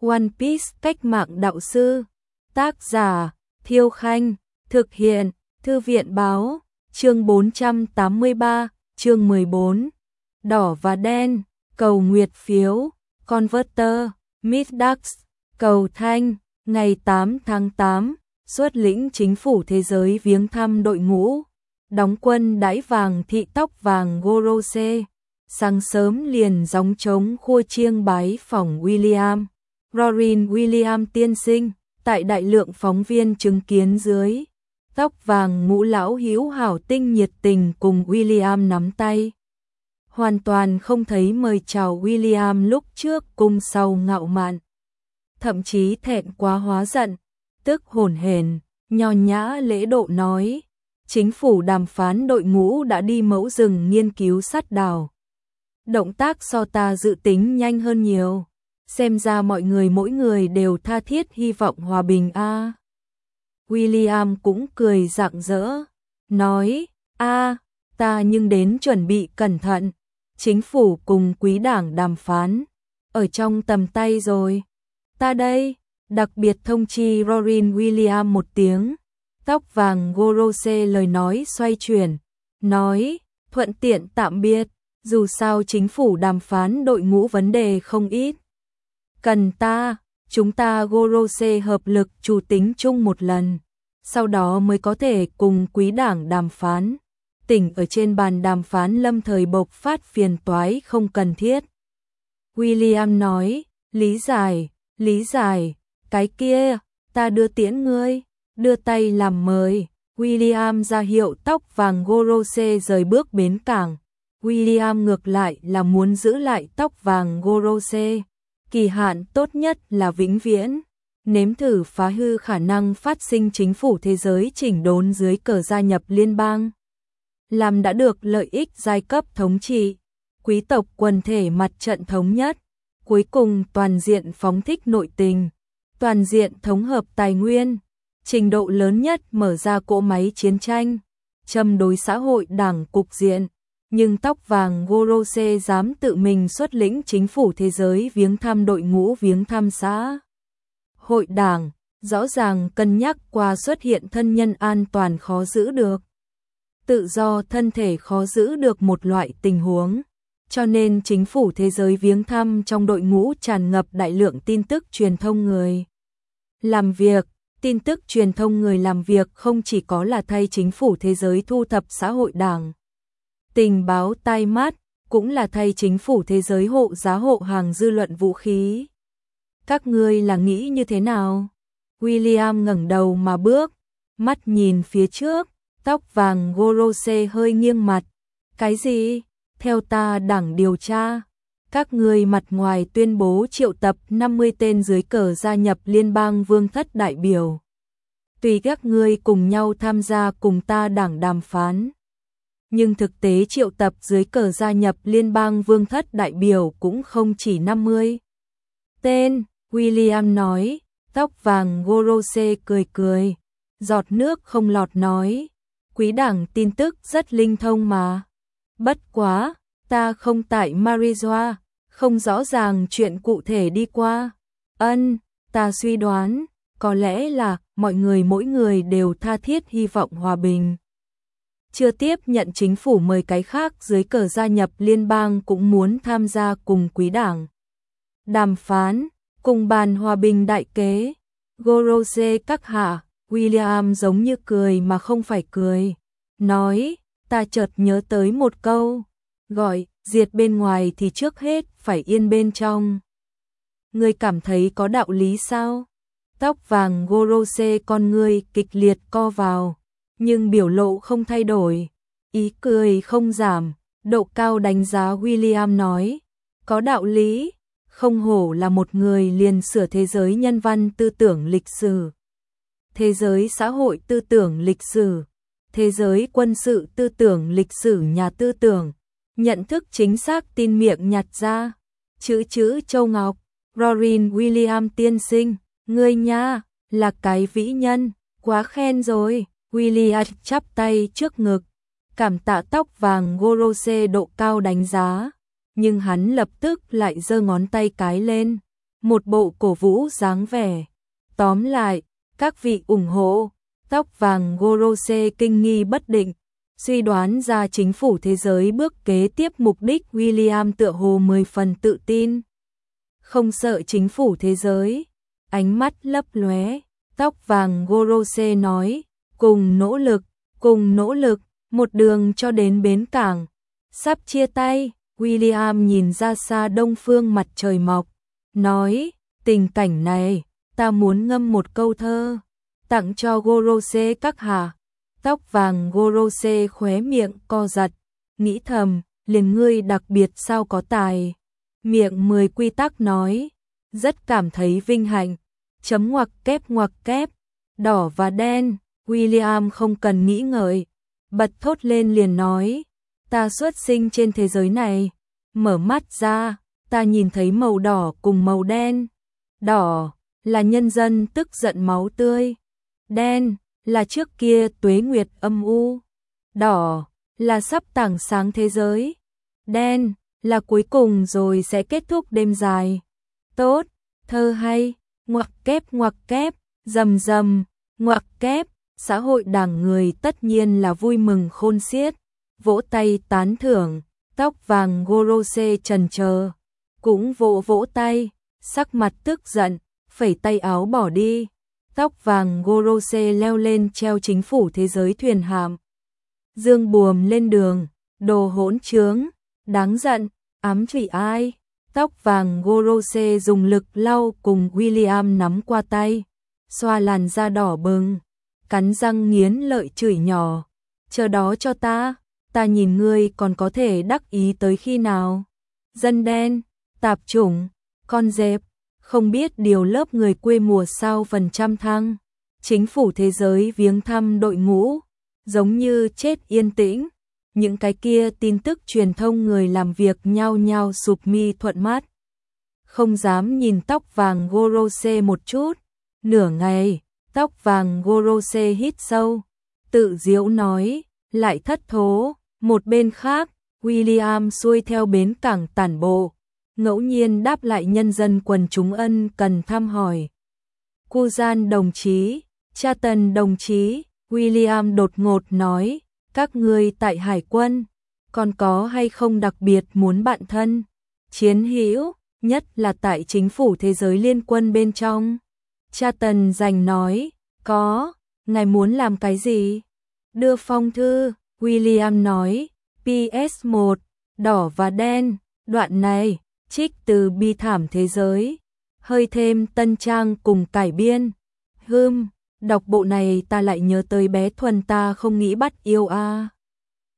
One Piece cách mạng đạo sư. Tác giả Thiêu Khanh. Thực hiện Thư viện Báo. Chương 483, chương 14. Đỏ và đen. Cầu nguyệt phiếu. Converter. Middax. Cầu thanh. Ngày 8 tháng 8, xuất lĩnh chính phủ thế giới viếng thăm đội ngũ đóng quân đãi vàng thị tóc vàng Gorose. Sáng sớm liền gióng trống khua chiêng bái phỏng William. Robin William tiên sinh, tại đại lượng phóng viên chứng kiến dưới. Tóc vàng ngũ lão hữu hảo tinh nhiệt tình cùng William nắm tay. Hoàn toàn không thấy mời chào William lúc trước cùng sau ngạo mạn. Thậm chí thẹn quá hóa giận, tức hổn hển, nho nhã lễ độ nói. Chính phủ đàm phán đội ngũ đã đi mẫu rừng nghiên cứu sát đào. Động tác so ta dự tính nhanh hơn nhiều. Xem ra mọi người mỗi người đều tha thiết hy vọng hòa bình a. William cũng cười rạng rỡ, nói, ta nhưng đến chuẩn bị cẩn thận. Chính phủ cùng quý đảng đàm phán, ở trong tầm tay rồi. Ta đây, đặc biệt thông chi Robin William một tiếng. Tóc vàng Gorose lời nói xoay chuyển, nói, thuận tiện tạm biệt, dù sao chính phủ đàm phán đội ngũ vấn đề không ít. Cần chúng ta Gorose hợp lực chủ tính chung một lần, sau đó mới có thể cùng quý đảng đàm phán. Tỉnh ở trên bàn đàm phán lâm thời bộc phát phiền toái không cần thiết. William nói, lý giải, cái kia, ta đưa tiễn ngươi, đưa tay làm mời. William ra hiệu tóc vàng Gorose rời bước bến cảng. William ngược lại là muốn giữ lại tóc vàng Gorose. Kỳ hạn tốt nhất là vĩnh viễn. Nếm thử phá hư khả năng phát sinh chính phủ thế giới chỉnh đốn dưới cờ gia nhập liên bang. Làm đã được lợi ích giai cấp thống trị, quý tộc quần thể mặt trận thống nhất. Cuối cùng toàn diện phóng thích nội tình, toàn diện thống hợp tài nguyên, trình độ lớn nhất mở ra cỗ máy chiến tranh, châm đối xã hội đảng cục diện. Nhưng tóc vàng Gorose dám tự mình xuất lĩnh chính phủ thế giới viếng thăm đội ngũ viếng thăm xã hội đảng, rõ ràng cân nhắc qua xuất hiện thân nhân an toàn khó giữ được, tự do thân thể khó giữ được một loại tình huống. Cho nên chính phủ thế giới viếng thăm trong đội ngũ tràn ngập đại lượng tin tức truyền thông người làm việc. Tin tức truyền thông người làm việc không chỉ có là thay chính phủ thế giới thu thập xã hội đảng tình báo tai mắt, cũng là thay chính phủ thế giới hộ giá hộ hàng dư luận vũ khí. Các ngươi là nghĩ như thế nào? William ngẩng đầu mà bước, mắt nhìn phía trước, tóc vàng Gorose hơi nghiêng mặt. Cái gì? Theo ta đảng điều tra, các ngươi mặt ngoài tuyên bố triệu tập 50 tên dưới cờ gia nhập liên bang vương thất đại biểu. Tùy các ngươi cùng nhau tham gia cùng ta đảng đàm phán. Nhưng thực tế triệu tập dưới cờ gia nhập liên bang vương thất đại biểu cũng không chỉ 50 tên. William nói, tóc vàng Gorose cười, giọt nước không lọt nói, quý đảng tin tức rất linh thông mà. Bất quá, ta không tại Marijoa, không rõ ràng chuyện cụ thể đi qua. Ta suy đoán, có lẽ là mọi người mỗi người đều tha thiết hy vọng hòa bình. Chưa tiếp nhận chính phủ mời cái khác dưới cờ gia nhập liên bang cũng muốn tham gia cùng quý đảng đàm phán, cùng bàn hòa bình đại kế. Gorose các hạ, William giống như cười mà không phải cười, nói, ta chợt nhớ tới một câu, gọi, diệt bên ngoài thì trước hết phải yên bên trong. Ngươi cảm thấy có đạo lý sao? Tóc vàng Gorose con ngươi kịch liệt co vào, nhưng biểu lộ không thay đổi, ý cười không giảm, độ cao đánh giá William nói, có đạo lý, không hổ là một người liền sửa thế giới nhân văn tư tưởng lịch sử, thế giới xã hội tư tưởng lịch sử, thế giới quân sự tư tưởng lịch sử nhà tư tưởng, nhận thức chính xác tin miệng nhặt ra, chữ châu ngọc. Robin William tiên sinh, ngươi nha, là cái vĩ nhân, quá khen rồi. William chắp tay trước ngực, cảm tạ tóc vàng Gorose độ cao đánh giá, nhưng hắn lập tức lại giơ ngón tay cái lên, một bộ cổ vũ dáng vẻ. Tóm lại, các vị ủng hộ, tóc vàng Gorose kinh nghi bất định, suy đoán ra chính phủ thế giới bước kế tiếp mục đích. William tựa hồ 10 phần tự tin. Không sợ chính phủ thế giới, ánh mắt lấp lóe, tóc vàng Gorose nói, cùng nỗ lực, một đường cho đến bến cảng. Sắp chia tay, William nhìn ra xa đông phương mặt trời mọc, nói, tình cảnh này, ta muốn ngâm một câu thơ, tặng cho Gorose các hạ. Tóc vàng Gorose khóe miệng co giật, nghĩ thầm, liền ngươi đặc biệt sao có tài. Miệng 10 quy tắc nói, rất cảm thấy vinh hạnh, chấm ngoặc kép, đỏ và đen. William không cần nghĩ ngợi, bật thốt lên liền nói, ta xuất sinh trên thế giới này, mở mắt ra, ta nhìn thấy màu đỏ cùng màu đen. Đỏ là nhân dân tức giận máu tươi, đen là trước kia tuế nguyệt âm u, đỏ là sắp tảng sáng thế giới, đen là cuối cùng rồi sẽ kết thúc đêm dài. Tốt, thơ hay, ngoặc kép, rầm rầm, ngoặc kép. Xã hội đảng người tất nhiên là vui mừng khôn xiết, vỗ tay tán thưởng. Tóc vàng Gorose chần chờ, cũng vỗ tay, sắc mặt tức giận, phẩy tay áo bỏ đi. Tóc vàng Gorose leo lên treo chính phủ thế giới thuyền hạm, dương buồm lên đường. Đồ hỗn trướng, đáng giận, ám chỉ ai? Tóc vàng Gorose dùng lực lau cùng William nắm qua tay, xoa làn da đỏ bừng, cắn răng nghiến lợi chửi nhỏ, chờ đó cho ta nhìn ngươi còn có thể đắc ý tới khi nào. Dân đen, tạp chủng, con dẹp, không biết điều lớp người quê mùa sao phần trăm thăng. Chính phủ thế giới viếng thăm đội ngũ, giống như chết yên tĩnh. Những cái kia tin tức truyền thông người làm việc nhao nhao sụp mi thuận mắt, không dám nhìn tóc vàng Gorose một chút. Nửa ngày, tóc vàng Gorose hít sâu, tự giễu nói, lại thất thố. Một bên khác, William xuôi theo bến cảng tản bộ, ngẫu nhiên đáp lại nhân dân quần chúng ân cần thăm hỏi. Cujan đồng chí, Charlton đồng chí, William đột ngột nói, các ngươi tại hải quân, còn có hay không đặc biệt muốn bạn thân, chiến hữu, nhất là tại chính phủ thế giới liên quân bên trong. Charlton rành nói, có, ngài muốn làm cái gì? Đưa phong thư, William nói, PS1, đỏ và đen, đoạn này, trích từ bi thảm thế giới, hơi thêm tân trang cùng cải biên. Đọc bộ này ta lại nhớ tới bé Thuần ta không nghĩ bắt yêu a.